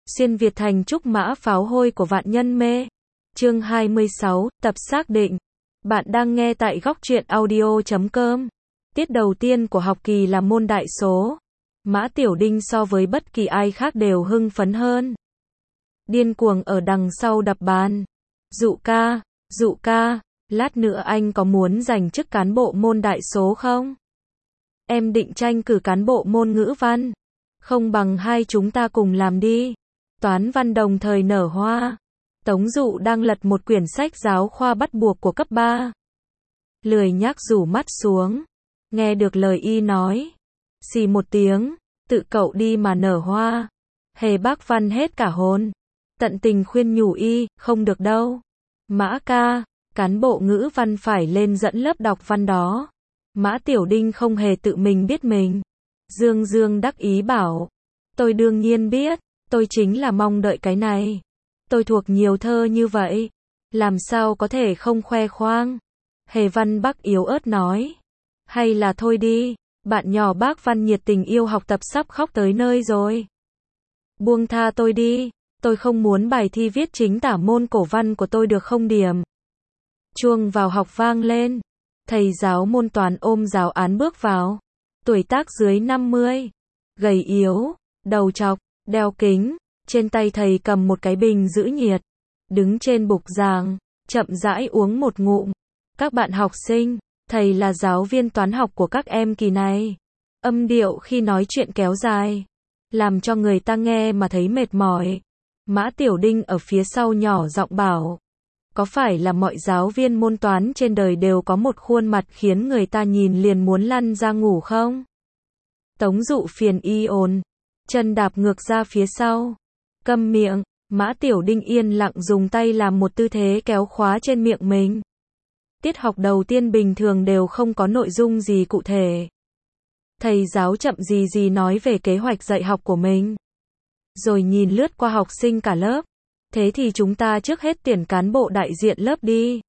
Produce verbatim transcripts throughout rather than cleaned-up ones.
Xuyên Việt thành trúc mã pháo hôi của vạn nhân mê. Chương hai mươi sáu, tập xác định. Bạn đang nghe tại góc truyện audio chấm com. Tiết đầu tiên của học kỳ là môn đại số. Mã Tiểu Đinh so với bất kỳ ai khác đều hưng phấn hơn. Điên cuồng ở đằng sau đập bàn. Dụ ca, dụ ca, lát nữa anh có muốn giành chức cán bộ môn đại số không? Em định tranh cử cán bộ môn ngữ văn. Không bằng hai chúng ta cùng làm đi. Toán văn đồng thời nở hoa. Tống Dụ đang lật một quyển sách giáo khoa bắt buộc của cấp ba. Lười nhác rủ mắt xuống. Nghe được lời y nói. Xì một tiếng, tự cậu đi mà nở hoa. Hề bác văn hết cả hồn. Tận tình khuyên nhủ y, không được đâu. Mã ca, cán bộ ngữ văn phải lên dẫn lớp đọc văn đó. Mã Tiểu Đinh không hề tự mình biết mình. Dương Dương đắc ý bảo. Tôi đương nhiên biết, tôi chính là mong đợi cái này. Tôi thuộc nhiều thơ như vậy. Làm sao có thể không khoe khoang. Hề Văn Bắc yếu ớt nói. Hay là thôi đi, bạn nhỏ bác Văn nhiệt tình yêu học tập sắp khóc tới nơi rồi. Buông tha tôi đi, tôi không muốn bài thi viết chính tả môn cổ văn của tôi được không điểm. Chuông vào học vang lên. Thầy giáo môn toán ôm giáo án bước vào. Tuổi tác dưới năm mươi. Gầy yếu, đầu trọc, đeo kính. Trên tay thầy cầm một cái bình giữ nhiệt. Đứng trên bục giảng, chậm rãi uống một ngụm. Các bạn học sinh, thầy là giáo viên toán học của các em kỳ này. Âm điệu khi nói chuyện kéo dài, làm cho người ta nghe mà thấy mệt mỏi. Mã Tiểu Đinh ở phía sau nhỏ giọng bảo. Có phải là mọi giáo viên môn toán trên đời đều có một khuôn mặt khiến người ta nhìn liền muốn lăn ra ngủ không? Tống Dụ phiền y ồn, chân đạp ngược ra phía sau. Câm miệng, Mã Tiểu Đinh yên lặng dùng tay làm một tư thế kéo khóa trên miệng mình. Tiết học đầu tiên bình thường đều không có nội dung gì cụ thể. Thầy giáo chậm gì gì nói về kế hoạch dạy học của mình. Rồi nhìn lướt qua học sinh cả lớp. Thế thì chúng ta trước hết tuyển cán bộ đại diện lớp đi.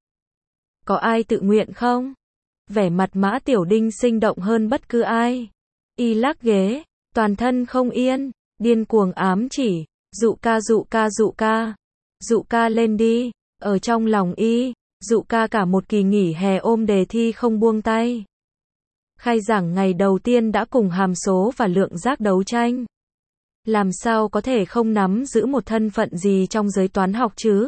Có ai tự nguyện không? Vẻ mặt Mã Tiểu Đinh sinh động hơn bất cứ ai. Y lắc ghế, toàn thân không yên, điên cuồng ám chỉ. Dụ ca dụ ca dụ ca. Dụ ca lên đi. Ở trong lòng y, dụ ca cả một kỳ nghỉ hè ôm đề thi không buông tay. Khai giảng ngày đầu tiên đã cùng hàm số và lượng giác đấu tranh. Làm sao có thể không nắm giữ một thân phận gì trong giới toán học chứ?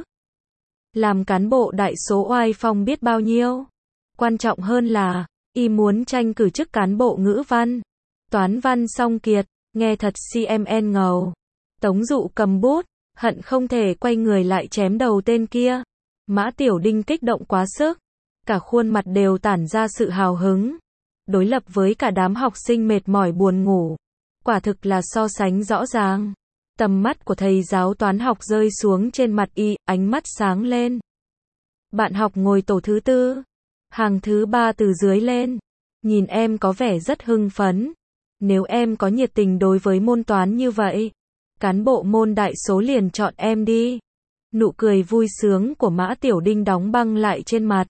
Làm cán bộ đại số oai phong biết bao nhiêu. Quan trọng hơn là, y muốn tranh cử chức cán bộ ngữ văn. Toán văn song kiệt, nghe thật cmn ngầu. Tống Dụ cầm bút, hận không thể quay người lại chém đầu tên kia. Mã Tiểu Đinh kích động quá sức. Cả khuôn mặt đều tản ra sự hào hứng. Đối lập với cả đám học sinh mệt mỏi buồn ngủ. Quả thực là so sánh rõ ràng. Tầm mắt của thầy giáo toán học rơi xuống trên mặt y, ánh mắt sáng lên. Bạn học ngồi tổ thứ tư. Hàng thứ ba từ dưới lên. Nhìn em có vẻ rất hưng phấn. Nếu em có nhiệt tình đối với môn toán như vậy, cán bộ môn đại số liền chọn em đi. Nụ cười vui sướng của Mã Tiểu Đinh đóng băng lại trên mặt.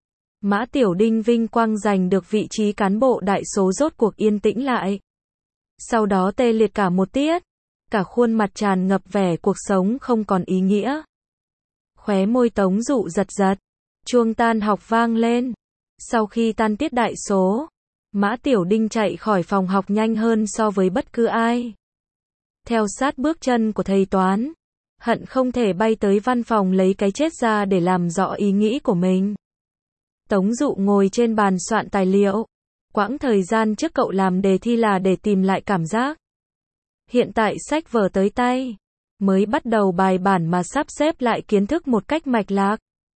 Mã Tiểu Đinh vinh quang giành được vị trí cán bộ đại số rốt cuộc yên tĩnh lại. Sau đó tê liệt cả một tiết. Cả khuôn mặt tràn ngập vẻ cuộc sống không còn ý nghĩa. Khóe môi Tống Dụ giật giật. Chuông tan học vang lên. Sau khi tan tiết đại số, Mã Tiểu Đinh chạy khỏi phòng học nhanh hơn so với bất cứ ai. Theo sát bước chân của thầy toán. Hận không thể bay tới văn phòng lấy cái chết ra để làm rõ ý nghĩ của mình. Tống Dụ ngồi trên bàn soạn tài liệu. Quãng thời gian trước cậu làm đề thi là để tìm lại cảm giác. Hiện tại sách vở tới tay. Mới bắt đầu bài bản mà sắp xếp lại kiến thức một cách mạch lạc.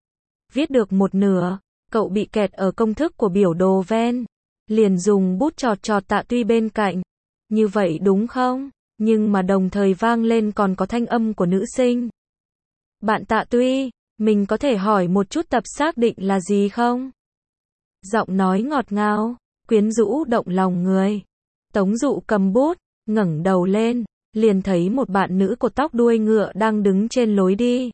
Viết được một nửa, cậu bị kẹt ở công thức của biểu đồ ven. Liền dùng bút chọt chọt Tạ Tuy bên cạnh. Như vậy đúng không? Nhưng mà đồng thời vang lên còn có thanh âm của nữ sinh. Bạn Tạ Tuy, mình có thể hỏi một chút tập xác định là gì không? Giọng nói ngọt ngào, quyến rũ động lòng người. Tống Dụ cầm bút, ngẩng đầu lên, liền thấy một bạn nữ cột tóc đuôi ngựa đang đứng trên lối đi.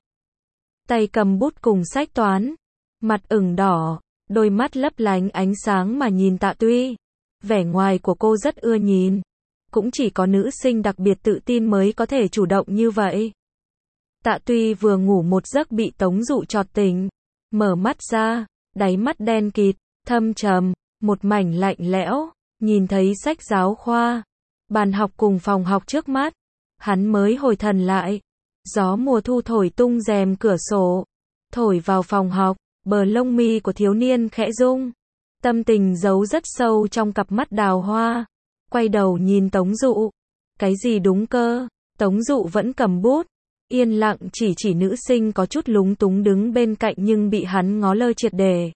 Tay cầm bút cùng sách toán, mặt ửng đỏ, đôi mắt lấp lánh ánh sáng mà nhìn Tạ Tuy. Vẻ ngoài của cô rất ưa nhìn. cũng chỉ có nữ sinh đặc biệt tự tin mới có thể chủ động như vậy. Tạ Tuy vừa ngủ một giấc bị Tống Dụ chọt tỉnh, mở mắt ra, đáy mắt đen kịt, thâm trầm, một mảnh lạnh lẽo, nhìn thấy sách giáo khoa, bàn học cùng phòng học trước mắt, hắn mới hồi thần lại. Gió mùa thu thổi tung rèm cửa sổ, thổi vào phòng học, bờ lông mi của thiếu niên khẽ rung, tâm tình giấu rất sâu trong cặp mắt đào hoa. Quay đầu nhìn Tống Dụ, cái gì đúng cơ? Tống Dụ vẫn cầm bút, yên lặng chỉ chỉ nữ sinh có chút lúng túng đứng bên cạnh nhưng bị hắn ngó lơ triệt để.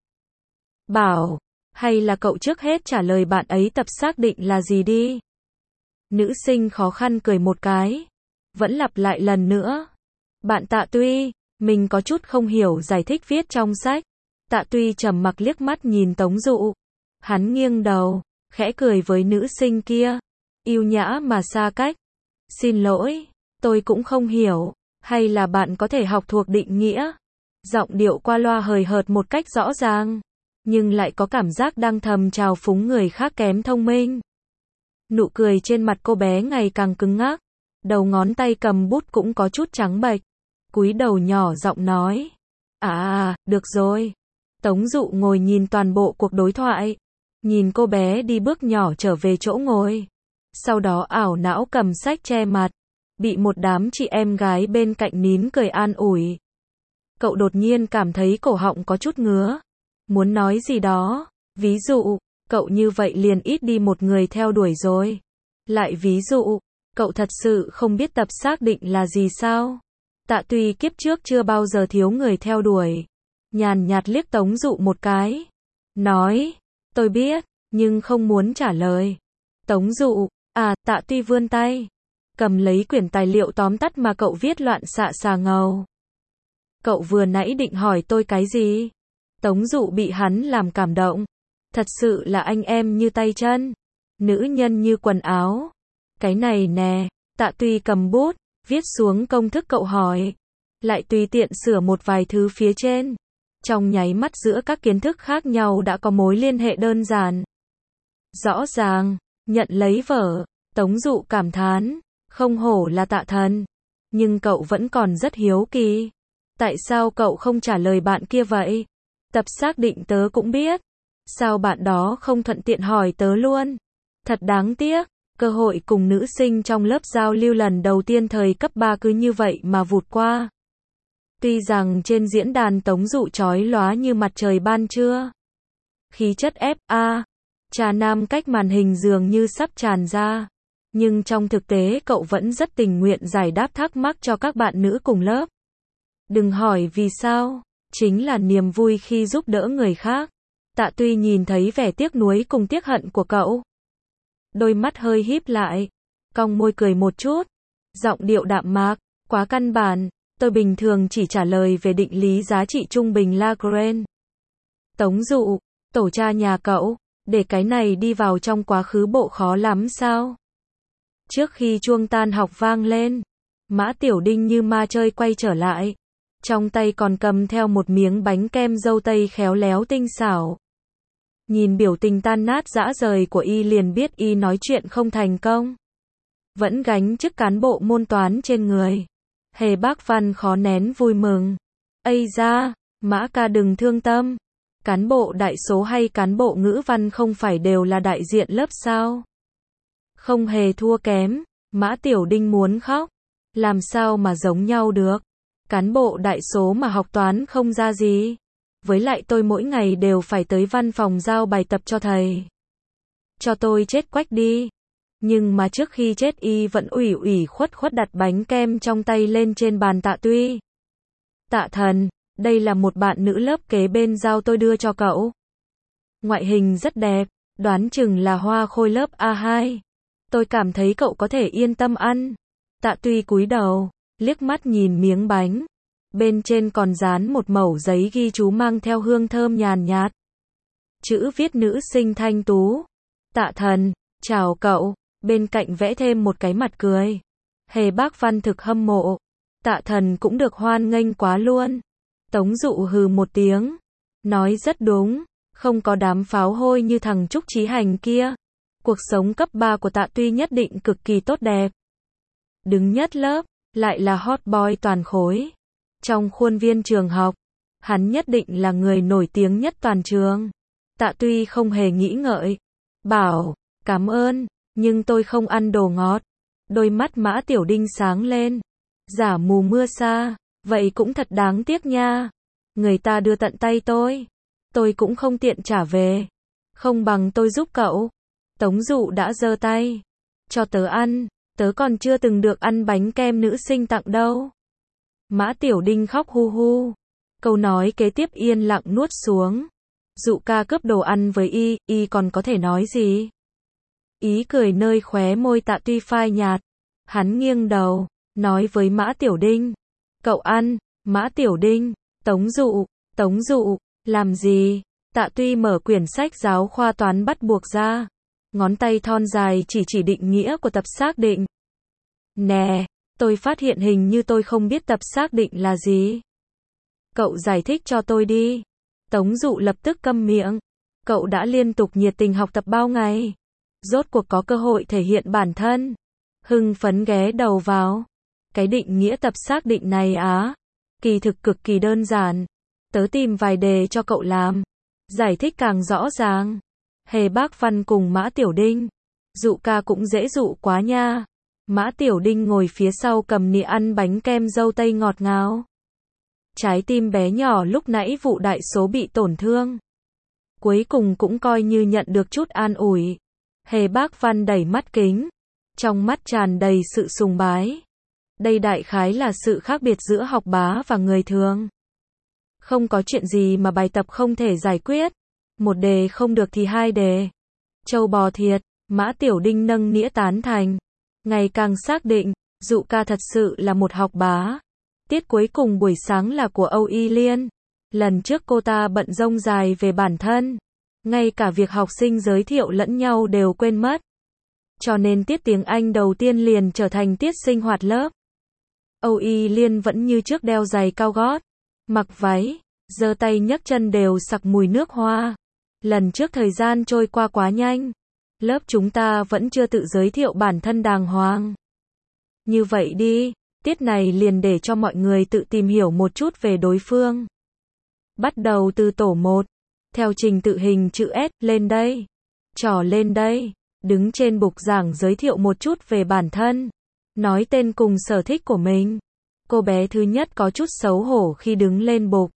Bảo, hay là cậu trước hết trả lời bạn ấy tập xác định là gì đi. Nữ sinh khó khăn cười một cái, vẫn lặp lại lần nữa. Bạn Tạ Tuy, mình có chút không hiểu giải thích viết trong sách. Tạ Tuy trầm mặc liếc mắt nhìn Tống Dụ. Hắn nghiêng đầu, khẽ cười với nữ sinh kia, yêu nhã mà xa cách. Xin lỗi, tôi cũng không hiểu, hay là bạn có thể học thuộc định nghĩa. Giọng điệu qua loa hời hợt một cách rõ ràng, nhưng lại có cảm giác đang thầm trào phúng người khác kém thông minh. Nụ cười trên mặt cô bé ngày càng cứng ngắc, đầu ngón tay cầm bút cũng có chút trắng bệch, cúi đầu nhỏ giọng nói. À à, được rồi. Tống Dụ ngồi nhìn toàn bộ cuộc đối thoại, nhìn cô bé đi bước nhỏ trở về chỗ ngồi, sau đó ảo não cầm sách che mặt, bị một đám chị em gái bên cạnh nín cười an ủi. Cậu đột nhiên cảm thấy cổ họng có chút ngứa, muốn nói gì đó, ví dụ, cậu như vậy liền ít đi một người theo đuổi rồi. Lại ví dụ, cậu thật sự không biết tập xác định là gì sao? Tạ Tuy kiếp trước chưa bao giờ thiếu người theo đuổi, nhàn nhạt liếc Tống Dụ một cái, nói, tôi biết, nhưng không muốn trả lời. Tống Dụ, à, Tạ Tuy vươn tay, cầm lấy quyển tài liệu tóm tắt mà cậu viết loạn xạ xà ngầu. Cậu vừa nãy định hỏi tôi cái gì? Tống Dụ bị hắn làm cảm động. Thật sự là anh em như tay chân, nữ nhân như quần áo. Cái này nè, Tạ Tuy cầm bút, viết xuống công thức cậu hỏi, lại tùy tiện sửa một vài thứ phía trên. Trong nháy mắt giữa các kiến thức khác nhau đã có mối liên hệ đơn giản. Rõ ràng, nhận lấy vở, Tống Dụ cảm thán, không hổ là Tạ thần. Nhưng cậu vẫn còn rất hiếu kỳ. Tại sao cậu không trả lời bạn kia vậy? Tập xác định tớ cũng biết. Sao bạn đó không thuận tiện hỏi tớ luôn? Thật đáng tiếc, cơ hội cùng nữ sinh trong lớp giao lưu lần đầu tiên thời cấp ba cứ như vậy mà vụt qua. Tuy rằng trên diễn đàn Tống Dụ chói lóa như mặt trời ban trưa, khí chất ép a, trà nam cách màn hình dường như sắp tràn ra, nhưng trong thực tế cậu vẫn rất tình nguyện giải đáp thắc mắc cho các bạn nữ cùng lớp. Đừng hỏi vì sao, chính là niềm vui khi giúp đỡ người khác. Tạ Tuy nhìn thấy vẻ tiếc nuối cùng tiếc hận của cậu, đôi mắt hơi híp lại, cong môi cười một chút, giọng điệu đạm mạc, quá căn bản, tôi bình thường chỉ trả lời về định lý giá trị trung bình Lagrange. Tống Dụ, tổ cha nhà cậu, để cái này đi vào trong quá khứ bộ khó lắm sao? Trước khi chuông tan học vang lên, Mã Tiểu Đinh như ma chơi quay trở lại, trong tay còn cầm theo một miếng bánh kem dâu tây khéo léo tinh xảo. Nhìn biểu tình tan nát rã rời của y liền biết y nói chuyện không thành công. Vẫn gánh chức cán bộ môn toán trên người. Hề Bác Văn khó nén vui mừng. Ây da, Mã ca đừng thương tâm. Cán bộ đại số hay cán bộ ngữ văn không phải đều là đại diện lớp sao? Không hề thua kém. Mã Tiểu Đinh muốn khóc. Làm sao mà giống nhau được? Cán bộ đại số mà học toán không ra gì. Với lại tôi mỗi ngày đều phải tới văn phòng giao bài tập cho thầy. Cho tôi chết quách đi. Nhưng mà trước khi chết y vẫn ủy ủy khuất khuất đặt bánh kem trong tay lên trên bàn Tạ Tuy. Tạ thần, đây là một bạn nữ lớp kế bên giao tôi đưa cho cậu. Ngoại hình rất đẹp, đoán chừng là hoa khôi lớp a hai. Tôi cảm thấy cậu có thể yên tâm ăn. Tạ Tuy cúi đầu, liếc mắt nhìn miếng bánh. Bên trên còn dán một mẩu giấy ghi chú mang theo hương thơm nhàn nhạt. Chữ viết nữ sinh thanh tú. Tạ thần, chào cậu. Bên cạnh vẽ thêm một cái mặt cười. Hề Bác Văn thực hâm mộ. Tạ thần cũng được hoan nghênh quá luôn. Tống Dụ hừ một tiếng. Nói rất đúng. Không có đám pháo hôi như thằng Trúc Chí Hành kia. Cuộc sống cấp ba của Tạ Tuy nhất định cực kỳ tốt đẹp. Đứng nhất lớp, lại là hot boy toàn khối. Trong khuôn viên trường học, hắn nhất định là người nổi tiếng nhất toàn trường. Tạ Tuy không hề nghĩ ngợi, bảo, cảm ơn, nhưng tôi không ăn đồ ngọt. Đôi mắt Mã Tiểu Đinh sáng lên. Giả mù mưa xa, vậy cũng thật đáng tiếc nha. Người ta đưa tận tay tôi, tôi cũng không tiện trả về. Không bằng tôi giúp cậu. Tống Dụ đã giơ tay, cho tớ ăn, tớ còn chưa từng được ăn bánh kem nữ sinh tặng đâu. Mã Tiểu Đinh khóc hu hu. Câu nói kế tiếp yên lặng nuốt xuống. Dụ ca cướp đồ ăn với y, y còn có thể nói gì? Ý cười nơi khóe môi Tạ Tuy phai nhạt. Hắn nghiêng đầu, nói với Mã Tiểu Đinh. Cậu ăn. Mã Tiểu Đinh, Tống Dụ, Tống Dụ, làm gì? Tạ Tuy mở quyển sách giáo khoa toán bắt buộc ra. Ngón tay thon dài chỉ chỉ định nghĩa của tập xác định. Nè, tôi phát hiện hình như tôi không biết tập xác định là gì. Cậu giải thích cho tôi đi. Tống Dụ lập tức câm miệng. Cậu đã liên tục nhiệt tình học tập bao ngày. Rốt cuộc có cơ hội thể hiện bản thân. Hưng phấn ghé đầu vào. Cái định nghĩa tập xác định này á, kỳ thực cực kỳ đơn giản. Tớ tìm vài đề cho cậu làm. Giải thích càng rõ ràng. Hề Bác Văn cùng Mã Tiểu Đinh. Dụ ca cũng dễ dụ quá nha. Mã Tiểu Đinh ngồi phía sau cầm nĩa ăn bánh kem dâu tây ngọt ngào. Trái tim bé nhỏ lúc nãy vụ đại số bị tổn thương. Cuối cùng cũng coi như nhận được chút an ủi. Hề Bác Văn đẩy mắt kính. Trong mắt tràn đầy sự sùng bái. Đây đại khái là sự khác biệt giữa học bá và người thường. Không có chuyện gì mà bài tập không thể giải quyết. Một đề không được thì hai đề. Châu bò thiệt. Mã Tiểu Đinh nâng nĩa tán thành. Ngày càng xác định, Dụ ca thật sự là một học bá. Tiết cuối cùng buổi sáng là của Âu Y Liên. Lần trước cô ta bận rông dài về bản thân. Ngay cả việc học sinh giới thiệu lẫn nhau đều quên mất. Cho nên tiết tiếng Anh đầu tiên liền trở thành tiết sinh hoạt lớp. Âu Y Liên vẫn như trước đeo giày cao gót, mặc váy, giơ tay nhấc chân đều sặc mùi nước hoa. Lần trước thời gian trôi qua quá nhanh. Lớp chúng ta vẫn chưa tự giới thiệu bản thân đàng hoàng. Như vậy đi, tiết này liền để cho mọi người tự tìm hiểu một chút về đối phương. Bắt đầu từ tổ một. Theo trình tự hình chữ S, lên đây. Trỏ lên đây. Đứng trên bục giảng giới thiệu một chút về bản thân. Nói tên cùng sở thích của mình. Cô bé thứ nhất có chút xấu hổ khi đứng lên bục.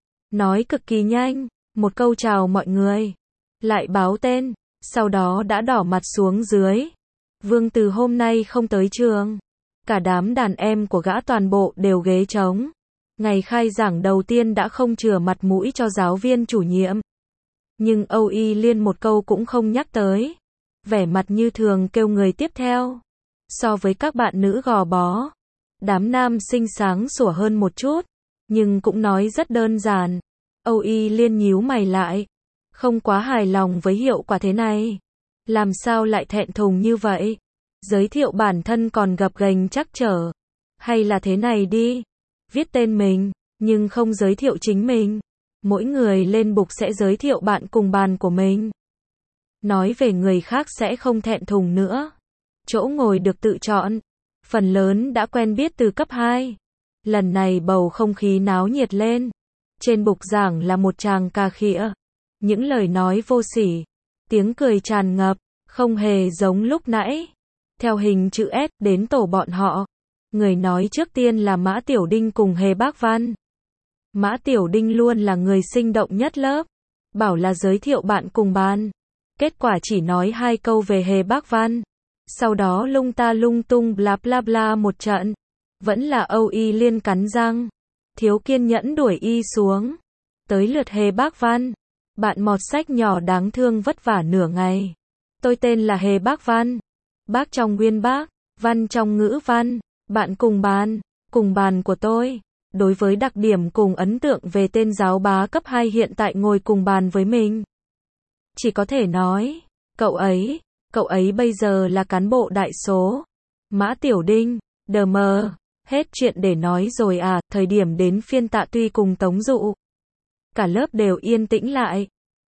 Nói cực kỳ nhanh. Một câu chào mọi người. Lại báo tên. Sau đó đã đỏ mặt xuống dưới. Vương Từ hôm nay không tới trường. Cả đám đàn em của gã toàn bộ đều ghế trống. Ngày khai giảng đầu tiên đã không chừa mặt mũi cho giáo viên chủ nhiệm. Nhưng Âu Y Liên một câu cũng không nhắc tới. Vẻ mặt như thường kêu người tiếp theo. So với các bạn nữ gò bó, đám nam sinh sáng sủa hơn một chút. Nhưng cũng nói rất đơn giản. Âu Y Liên nhíu mày lại. Không quá hài lòng với hiệu quả thế này. Làm sao lại thẹn thùng như vậy? Giới thiệu bản thân còn gập ghềnh trắc trở. Hay là thế này đi. Viết tên mình, nhưng không giới thiệu chính mình. Mỗi người lên bục sẽ giới thiệu bạn cùng bàn của mình. Nói về người khác sẽ không thẹn thùng nữa. Chỗ ngồi được tự chọn. Phần lớn đã quen biết từ cấp hai. Lần này bầu không khí náo nhiệt lên. Trên bục giảng là một tràng cà khịa. Những lời nói vô sỉ. Tiếng cười tràn ngập. Không hề giống lúc nãy. Theo hình chữ S đến tổ bọn họ. Người nói trước tiên là Mã Tiểu Đinh cùng Hề Bác Văn. Mã Tiểu Đinh luôn là người sinh động nhất lớp. Bảo là giới thiệu bạn cùng bàn. Kết quả chỉ nói hai câu về Hề Bác Văn. Sau đó lung ta lung tung bla bla bla một trận. Vẫn là Âu Y Liên cắn răng. Thiếu kiên nhẫn đuổi y xuống. Tới lượt Hề Bác Văn. Bạn mọt sách nhỏ đáng thương vất vả nửa ngày. Tôi tên là Hề Bác Văn. Bác trong nguyên bác, văn trong ngữ văn. Bạn cùng bàn, cùng bàn của tôi. Đối với đặc điểm cùng ấn tượng về tên giáo bá cấp hai hiện tại ngồi cùng bàn với mình. Chỉ có thể nói, cậu ấy, cậu ấy bây giờ là cán bộ đại số. Mã Tiểu Đinh, đờ mờ, hết chuyện để nói rồi à, thời điểm đến phiên Tạ Tuy cùng Tống Dụ. Cả lớp đều yên tĩnh lại.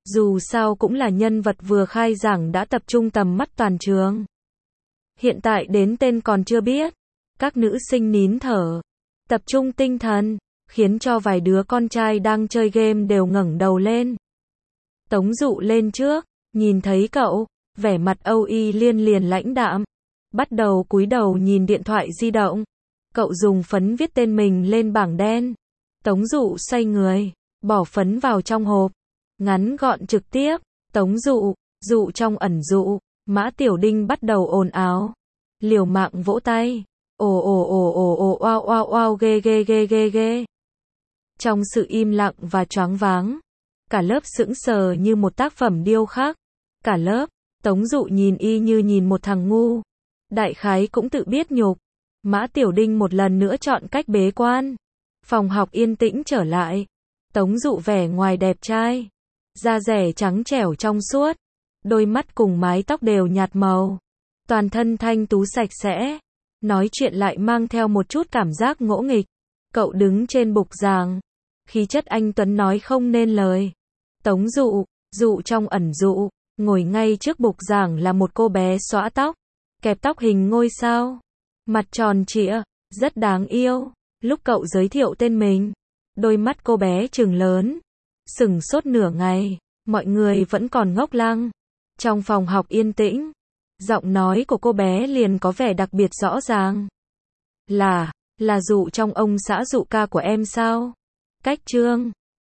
Dù sao cũng là nhân vật vừa khai giảng đã tập trung tầm mắt toàn trường. Hiện tại đến tên còn chưa biết. Các nữ sinh nín thở, tập trung tinh thần, khiến cho vài đứa con trai đang chơi game đều ngẩng đầu lên. Tống Dụ lên trước, nhìn thấy cậu, vẻ mặt Âu Y Liên liền lãnh đạm, bắt đầu cúi đầu nhìn điện thoại di động. Cậu dùng phấn viết tên mình lên bảng đen. Tống Dụ xoay người, bỏ phấn vào trong hộp, ngắn gọn trực tiếp. Tống Dụ, dụ trong ẩn dụ. Mã Tiểu Đinh bắt đầu ồn ào, liều mạng vỗ tay. Ồ ồ ồ ồ ồ oao oao oao ghê ghê ghê ghê ghê. Trong sự im lặng và choáng váng, cả lớp sững sờ như một tác phẩm điêu khắc. Cả lớp, Tống Dụ nhìn y như nhìn một thằng ngu. Đại khái cũng tự biết nhục. Mã Tiểu Đinh một lần nữa chọn cách bế quan. Phòng học yên tĩnh trở lại. Tống Dụ vẻ ngoài đẹp trai, da dẻ trắng trẻo trong suốt, đôi mắt cùng mái tóc đều nhạt màu, toàn thân thanh tú sạch sẽ, nói chuyện lại mang theo một chút cảm giác ngỗ nghịch. Cậu đứng trên bục giảng, khí chất anh tuấn nói không nên lời. Tống Dụ, dụ trong ẩn dụ, ngồi ngay trước bục giảng là một cô bé xõa tóc, kẹp tóc hình ngôi sao, mặt tròn trịa, rất đáng yêu. Lúc cậu giới thiệu tên mình, đôi mắt cô bé trừng lớn, sửng sốt nửa ngày, mọi người vẫn còn ngốc lăng. Trong phòng học yên tĩnh, giọng nói của cô bé liền có vẻ đặc biệt rõ ràng. Là, là dụ trong ông xã dụ ca của em sao? Cách chương